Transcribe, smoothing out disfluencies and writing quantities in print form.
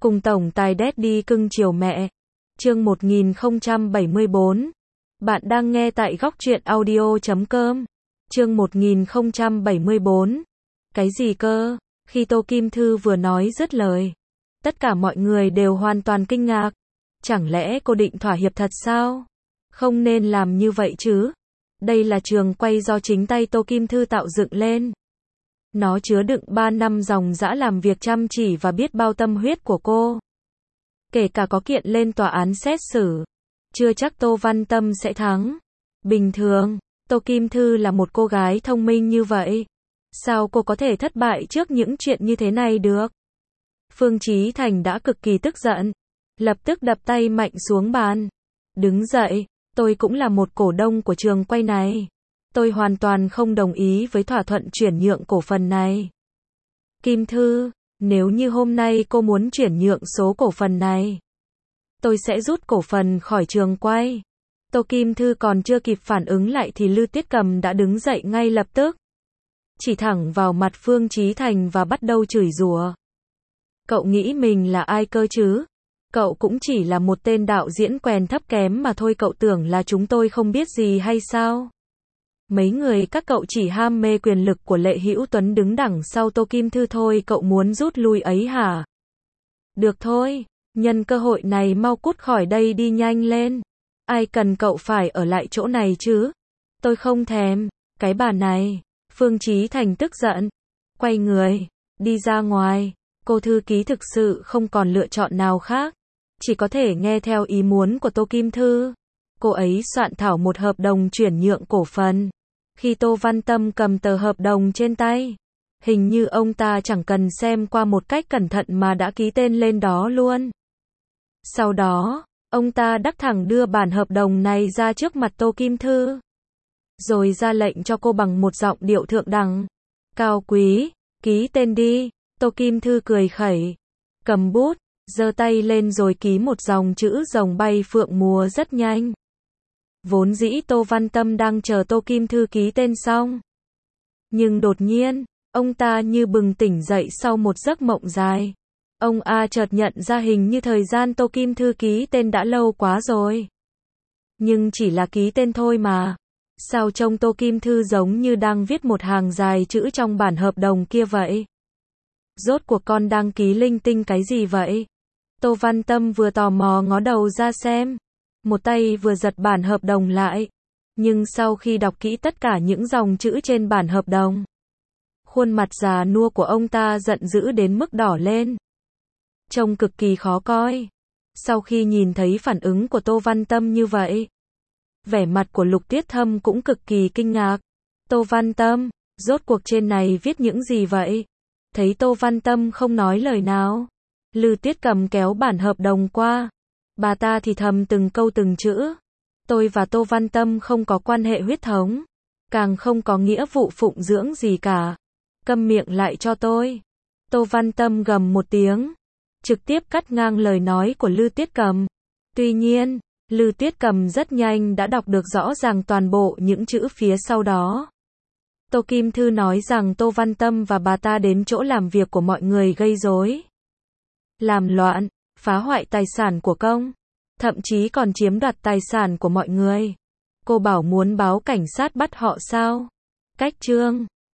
Cùng tổng tài Daddy cưng chiều mẹ. Chương 1074. Bạn đang nghe tại góc truyện audio.com. Chương 1074. Cái gì cơ? Khi Tô Kim Thư vừa nói dứt lời, tất cả mọi người đều hoàn toàn kinh ngạc. Chẳng lẽ cô định thỏa hiệp thật sao? Không nên làm như vậy chứ. Đây là trường quay do chính tay Tô Kim Thư tạo dựng lên. Nó chứa đựng 3 năm dòng dã làm việc chăm chỉ và biết bao tâm huyết của cô. Kể cả có kiện lên tòa án xét xử, chưa chắc Tô Văn Tâm sẽ thắng. Bình thường, Tô Kim Thư là một cô gái thông minh như vậy. Sao cô có thể thất bại trước những chuyện như thế này được? Phương Chí Thành đã cực kỳ tức giận. Lập tức đập tay mạnh xuống bàn. Đứng dậy, tôi cũng là một cổ đông của trường quay này. Tôi hoàn toàn không đồng ý với thỏa thuận chuyển nhượng cổ phần này. Kim Thư, nếu như hôm nay cô muốn chuyển nhượng số cổ phần này, tôi sẽ rút cổ phần khỏi trường quay. Tô Kim Thư còn chưa kịp phản ứng lại thì Lư Tiết Cầm đã đứng dậy ngay lập tức. Chỉ thẳng vào mặt Phương Chí Thành và bắt đầu chửi rủa. Cậu nghĩ mình là ai cơ chứ? Cậu cũng chỉ là một tên đạo diễn quèn thấp kém mà thôi, cậu tưởng là chúng tôi không biết gì hay sao? Mấy người các cậu chỉ ham mê quyền lực của Lệ Hữu Tuấn đứng đằng sau Tô Kim Thư thôi, cậu muốn rút lui ấy hả? Được thôi, nhân cơ hội này mau cút khỏi đây đi nhanh lên. Ai cần cậu phải ở lại chỗ này chứ? Tôi không thèm, cái bà này. Phương Chí Thành tức giận, quay người, đi ra ngoài. Cô thư ký thực sự không còn lựa chọn nào khác, chỉ có thể nghe theo ý muốn của Tô Kim Thư. Cô ấy soạn thảo một hợp đồng chuyển nhượng cổ phần. Khi Tô Văn Tâm cầm tờ hợp đồng trên tay, hình như ông ta chẳng cần xem qua một cách cẩn thận mà đã ký tên lên đó luôn. Sau đó, ông ta đắc thẳng đưa bản hợp đồng này ra trước mặt Tô Kim Thư, rồi ra lệnh cho cô bằng một giọng điệu thượng đẳng, cao quý, ký tên đi. Tô Kim Thư cười khẩy, cầm bút, giơ tay lên rồi ký một dòng chữ rồng bay phượng múa rất nhanh. Vốn dĩ Tô Văn Tâm đang chờ Tô Kim Thư ký tên xong. Nhưng đột nhiên, ông ta như bừng tỉnh dậy sau một giấc mộng dài. Ông chợt nhận ra hình như thời gian Tô Kim Thư ký tên đã lâu quá rồi. Nhưng chỉ là ký tên thôi mà. Sao trông Tô Kim Thư giống như đang viết một hàng dài chữ trong bản hợp đồng kia vậy? Rốt cuộc con đang ký linh tinh cái gì vậy? Tô Văn Tâm vừa tò mò ngó đầu ra xem, một tay vừa giật bản hợp đồng lại. Nhưng sau khi đọc kỹ tất cả những dòng chữ trên bản hợp đồng, khuôn mặt già nua của ông ta giận dữ đến mức đỏ lên, trông cực kỳ khó coi. Sau khi nhìn thấy phản ứng của Tô Văn Tâm như vậy, vẻ mặt của Lục Tiết Thâm cũng cực kỳ kinh ngạc. Tô Văn Tâm, rốt cuộc trên này viết những gì vậy? Thấy Tô Văn Tâm không nói lời nào, Lư Tiết Cầm kéo bản hợp đồng qua. Bà ta thì thầm từng câu từng chữ. Tôi và Tô Văn Tâm không có quan hệ huyết thống, càng không có nghĩa vụ phụng dưỡng gì cả. Câm miệng lại cho tôi. Tô Văn Tâm gầm một tiếng, trực tiếp cắt ngang lời nói của Lư Tiết Cầm. Tuy nhiên, Lư Tiết Cầm rất nhanh đã đọc được rõ ràng toàn bộ những chữ phía sau đó. Tô Kim Thư nói rằng Tô Văn Tâm và bà ta đến chỗ làm việc của mọi người gây rối, làm loạn, phá hoại tài sản của công, thậm chí còn chiếm đoạt tài sản của mọi người. Cô bảo muốn báo cảnh sát bắt họ sao? Cách chương